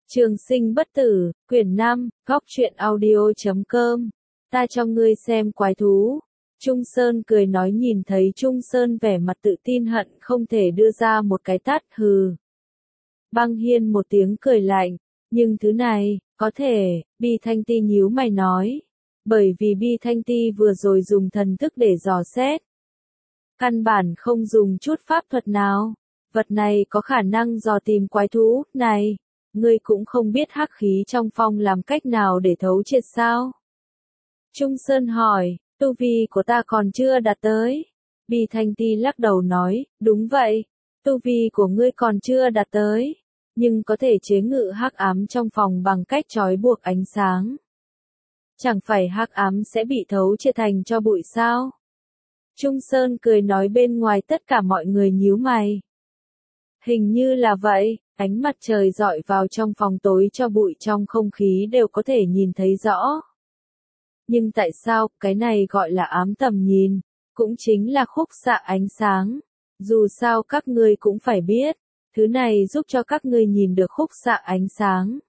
Trường sinh bất tử, quyển 5, góc truyện audio.com. Ta cho ngươi xem quái thú. Trung Sơn cười nói, nhìn thấy Trung Sơn vẻ mặt tự tin hận không thể đưa ra một cái tát, hừ. Băng Hiên một tiếng cười lạnh, nhưng thứ này, có thể, Bi Thanh Ti nhíu mày nói. Bởi vì Bi Thanh Ti vừa rồi dùng thần thức để dò xét. Căn bản không dùng chút pháp thuật nào. Vật này có khả năng dò tìm quái thú, này. Ngươi cũng không biết hắc khí trong phong làm cách nào để thấu triệt sao? Trung Sơn hỏi, tu vi của ta còn chưa đạt tới. Bi Thanh Ti lắc đầu nói, đúng vậy, tu vi của ngươi còn chưa đạt tới, nhưng có thể chế ngự hắc ám trong phòng bằng cách trói buộc ánh sáng. Chẳng phải hắc ám sẽ bị thấu triệt thành cho bụi sao? Trung Sơn cười nói, bên ngoài tất cả mọi người nhíu mày. Hình như là vậy. Ánh mặt trời rọi vào trong phòng tối cho bụi trong không khí đều có thể nhìn thấy rõ. Nhưng tại sao cái này gọi là ám tầm nhìn? Cũng chính là khúc xạ ánh sáng. Dù sao các ngươi cũng phải biết, thứ này giúp cho các ngươi nhìn được khúc xạ ánh sáng.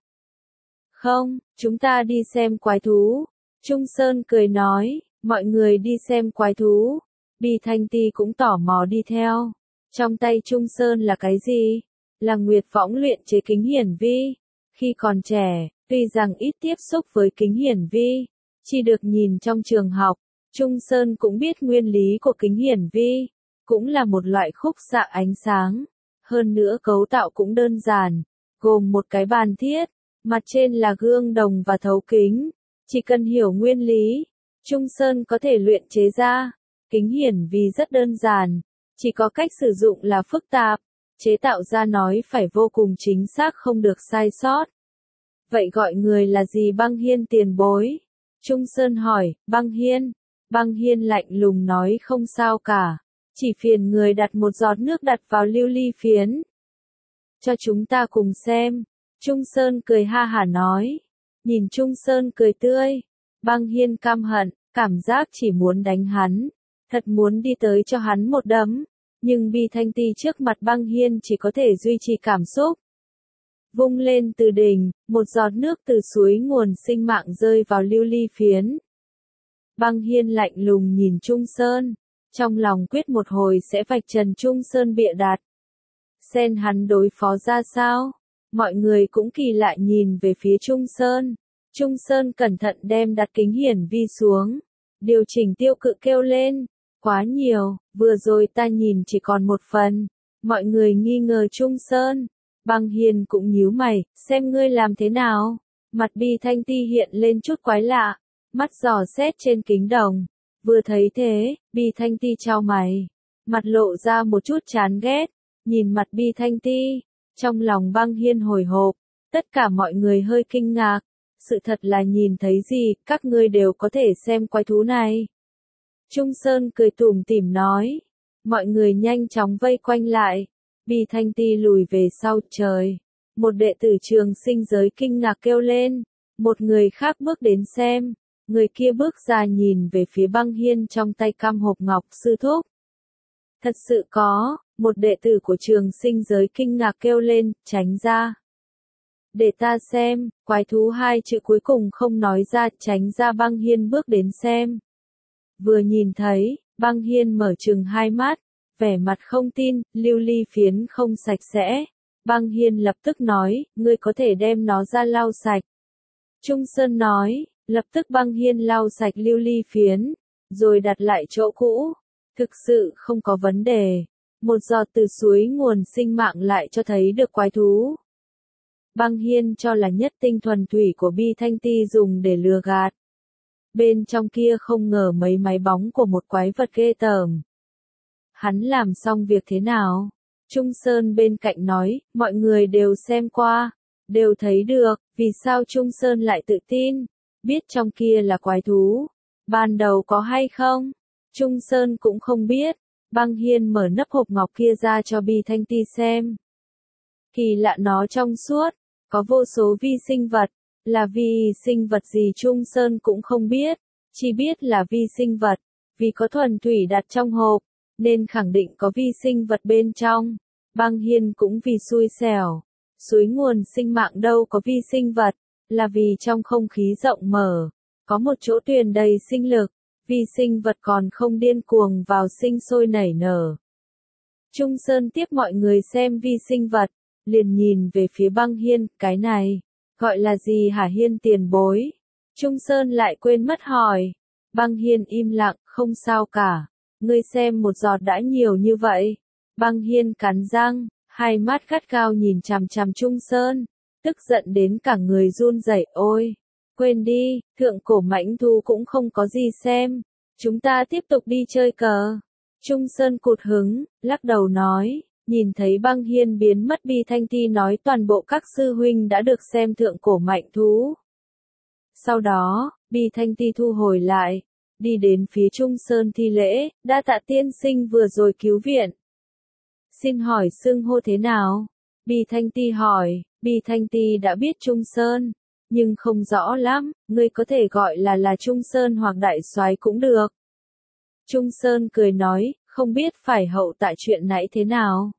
Không, chúng ta đi xem quái thú. Trung Sơn cười nói, mọi người đi xem quái thú. Bi Thanh Ti cũng tò mò đi theo. Trong tay Trung Sơn là cái gì? Là Nguyệt Võng luyện chế kính hiển vi. Khi còn trẻ, tuy rằng ít tiếp xúc với kính hiển vi, chỉ được nhìn trong trường học, Trung Sơn cũng biết nguyên lý của kính hiển vi, cũng là một loại khúc xạ ánh sáng. Hơn nữa cấu tạo cũng đơn giản, gồm một cái bàn thiết, mặt trên là gương đồng và thấu kính. Chỉ cần hiểu nguyên lý, Trung Sơn có thể luyện chế ra. Kính hiển vi rất đơn giản, chỉ có cách sử dụng là phức tạp. Chế tạo ra nói phải vô cùng chính xác, không được sai sót. Vậy gọi người là gì? Băng Hiên tiền bối. Trung Sơn hỏi, Băng Hiên. Băng Hiên lạnh lùng nói, không sao cả. Chỉ phiền người đặt một giọt nước đặt vào lưu ly phiến. Cho chúng ta cùng xem. Trung Sơn cười ha hả nói. Nhìn Trung Sơn cười tươi. Băng Hiên căm hận, cảm giác chỉ muốn đánh hắn. Thật muốn đi tới cho hắn một đấm. Nhưng Bi Thanh Ti trước mặt Băng Hiên chỉ có thể duy trì cảm xúc. Vung lên từ đỉnh, một giọt nước từ suối nguồn sinh mạng rơi vào lưu ly phiến. Băng Hiên lạnh lùng nhìn Trung Sơn, trong lòng quyết một hồi sẽ vạch trần Trung Sơn bịa đặt. Xem hắn đối phó ra sao? Mọi người cũng kỳ lạ nhìn về phía Trung Sơn. Trung Sơn cẩn thận đem đặt kính hiển vi xuống, điều chỉnh tiêu cự kêu lên. Quá nhiều, vừa rồi ta nhìn chỉ còn một phần. Mọi người nghi ngờ Trung Sơn. Băng Hiên cũng nhíu mày, xem ngươi làm thế nào. Mặt Bi Thanh Ti hiện lên chút quái lạ, mắt dò xét trên kính đồng. Vừa thấy thế, Bi Thanh Ti chau mày, mặt lộ ra một chút chán ghét. Nhìn mặt Bi Thanh Ti, trong lòng Băng Hiên hồi hộp. Tất cả mọi người hơi kinh ngạc. Sự thật là nhìn thấy gì, các ngươi đều có thể xem quái thú này. Trung Sơn cười tủm tỉm nói. Mọi người nhanh chóng vây quanh lại. Bi Thanh Ti lùi về sau. Trời! Một đệ tử trường sinh giới kinh ngạc kêu lên. Một người khác bước đến xem. Người kia bước ra nhìn về phía Băng Hiên trong tay cam hộp ngọc. Sư thúc! Thật sự có! Một đệ tử của trường sinh giới kinh ngạc kêu lên, tránh ra. Để ta xem. Quái thú hai chữ cuối cùng không nói ra, tránh ra. Băng Hiên bước đến xem. Vừa nhìn thấy, Băng Hiên mở trừng hai mắt, vẻ mặt không tin, lưu ly phiến không sạch sẽ. Băng Hiên lập tức nói, ngươi có thể đem nó ra lau sạch. Trung Sơn nói, lập tức Băng Hiên lau sạch lưu ly phiến, rồi đặt lại chỗ cũ. Thực sự không có vấn đề. Một giọt từ suối nguồn sinh mạng lại cho thấy được quái thú. Băng Hiên cho là nhất tinh thuần thủy của Bi Thanh Ti dùng để lừa gạt. Bên trong kia không ngờ mấy máy bóng của một quái vật ghê tởm. Hắn làm xong việc thế nào? Trung Sơn bên cạnh nói, mọi người đều xem qua, đều thấy được, vì sao Trung Sơn lại tự tin, biết trong kia là quái thú, ban đầu có hay không? Trung Sơn cũng không biết. Băng Hiên mở nắp hộp ngọc kia ra cho Bi Thanh Ti xem. Kỳ lạ, nó trong suốt, có vô số vi sinh vật. Là vi sinh vật gì Trung Sơn cũng không biết, chỉ biết là vi sinh vật, vì có thuần thủy đặt trong hộp, nên khẳng định có vi sinh vật bên trong. Băng Hiên cũng vì xui xẻo, Suối nguồn sinh mạng đâu có vi sinh vật, là vì trong không khí rộng mở, có một chỗ tuyền đầy sinh lực, vi sinh vật còn không điên cuồng vào sinh sôi nảy nở. Trung Sơn tiếp mọi người xem vi sinh vật, liền nhìn về phía Băng Hiên, cái này, gọi là gì hả Hiên tiền bối? Trung Sơn lại quên mất hỏi. Băng Hiên im lặng, không sao cả, ngươi xem một giọt đã nhiều như vậy. Băng Hiên cắn răng, hai mắt gắt gao nhìn chằm chằm Trung Sơn, tức giận đến cả người run rẩy. Ôi, quên đi, thượng cổ mãnh thú cũng không có gì xem, chúng ta tiếp tục đi chơi cờ. Trung Sơn cụt hứng, lắc đầu nói, nhìn thấy Băng Hiên biến mất Bi Thanh Ti nói toàn bộ các sư huynh đã được xem thượng cổ mạnh thú. Sau đó, Bi Thanh Ti thu hồi lại, đi đến phía Trung Sơn thi lễ, đa tạ tiên sinh vừa rồi cứu viện. Xin hỏi xưng hô thế nào? Bi Thanh Ti hỏi, Bi Thanh Ti đã biết Trung Sơn, nhưng không rõ lắm, ngươi có thể gọi là Trung Sơn hoặc Đại Soái cũng được. Trung Sơn cười nói, không biết phải hậu tại chuyện nãy thế nào.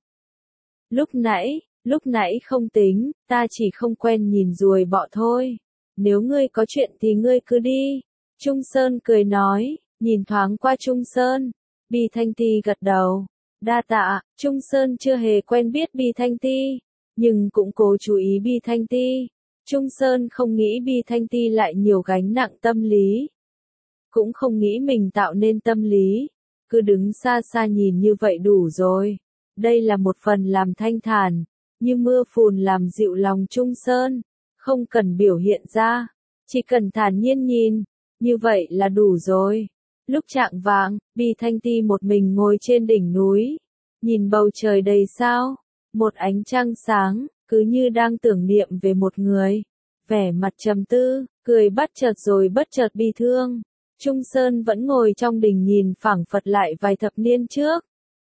Lúc nãy không tính, ta chỉ không quen nhìn ruồi bọ thôi. Nếu ngươi có chuyện thì ngươi cứ đi. Trung Sơn cười nói, nhìn thoáng qua Trung Sơn. Bi Thanh Ti gật đầu. Đa tạ, Trung Sơn chưa hề quen biết Bi Thanh Ti, nhưng cũng cố chú ý Bi Thanh Ti. Trung Sơn không nghĩ Bi Thanh Ti lại nhiều gánh nặng tâm lý. Cũng không nghĩ mình tạo nên tâm lý. Cứ đứng xa xa nhìn như vậy đủ rồi. Đây là một phần làm thanh thản, như mưa phùn làm dịu lòng Trung Sơn. Không cần biểu hiện ra, chỉ cần thản nhiên nhìn, như vậy là đủ rồi. Lúc chạng vạng, Bi Thanh Ti một mình ngồi trên đỉnh núi, nhìn bầu trời đầy sao, một ánh trăng sáng, cứ như đang tưởng niệm về một người. Vẻ mặt trầm tư, cười bất chợt rồi bất chợt bi thương. Trung Sơn vẫn ngồi trong đình nhìn phảng phật lại vài thập niên trước.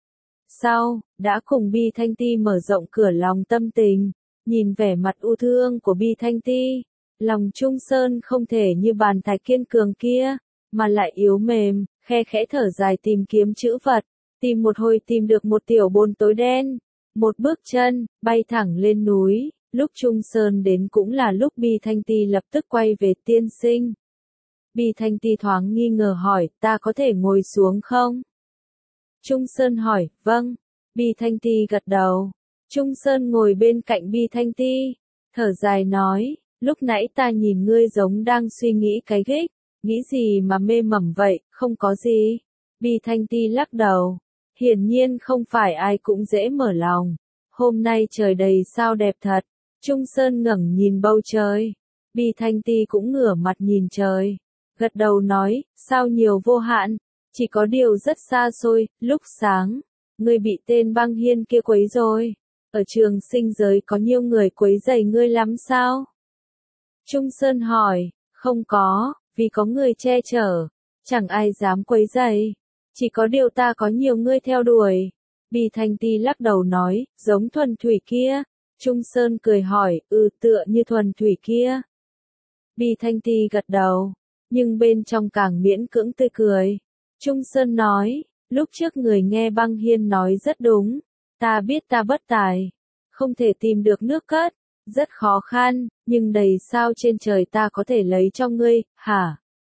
Sau, đã cùng Bi Thanh Ti mở rộng cửa lòng tâm tình. Nhìn vẻ mặt u thương của Bi Thanh Ti, lòng Trung Sơn không thể như bàn thạch kiên cường kia, mà lại yếu mềm, khe khẽ thở dài tìm kiếm chữ vật, tìm một hồi tìm được một tiểu bồn tối đen, một bước chân, bay thẳng lên núi, lúc Trung Sơn đến cũng là lúc Bi Thanh Ti lập tức quay về tiên sinh. Bi Thanh Ti thoáng nghi ngờ hỏi, ta có thể ngồi xuống không? Trung Sơn hỏi, vâng. Bi Thanh Ti gật đầu. Trung Sơn ngồi bên cạnh Bi Thanh Ti, thở dài nói, lúc nãy ta nhìn ngươi giống đang suy nghĩ cái ghích, nghĩ gì mà mê mẩn vậy, không có gì. Bi Thanh Ti lắc đầu, hiển nhiên không phải ai cũng dễ mở lòng. Hôm nay trời đầy sao đẹp thật. Trung Sơn ngẩng nhìn bầu trời. Bi Thanh Ti cũng ngửa mặt nhìn trời, gật đầu nói, sao nhiều vô hạn, chỉ có điều rất xa xôi, lúc sáng, ngươi bị tên Băng Hiên kia quấy rồi. Ở trường sinh giới có nhiều người quấy rầy ngươi lắm sao? Trung Sơn hỏi, không có, vì có người che chở, chẳng ai dám quấy rầy. Chỉ có điều ta có nhiều người theo đuổi. Bi Thanh Ti lắc đầu nói, giống thuần thủy kia. Trung Sơn cười hỏi, tựa như thuần thủy kia. Bi Thanh Ti gật đầu, nhưng bên trong càng miễn cưỡng tươi cười. Trung Sơn nói, lúc trước người nghe Băng Hiên nói rất đúng. Ta biết ta bất tài, không thể tìm được nước cất, rất khó khăn, nhưng đầy sao trên trời ta có thể lấy cho ngươi, hả?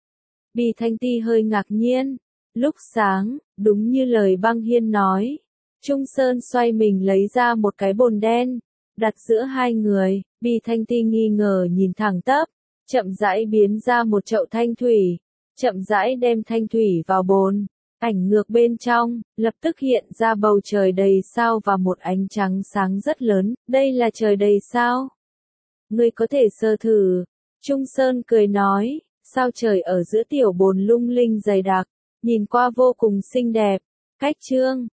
Bi Thanh Ti hơi ngạc nhiên. Lúc sáng, đúng như lời Băng Hiên nói, Trung Sơn xoay mình lấy ra một cái bồn đen, đặt giữa hai người. Bi Thanh Ti nghi ngờ nhìn thẳng tắp, chậm rãi biến ra một chậu thanh thủy, chậm rãi đem thanh thủy vào bồn. Ảnh ngược bên trong, lập tức hiện ra bầu trời đầy sao và một ánh trắng sáng rất lớn, đây là trời đầy sao. Ngươi có thể sơ thử. Trung Sơn cười nói, sao trời ở giữa tiểu bồn lung linh dày đặc, nhìn qua vô cùng xinh đẹp. Cách chương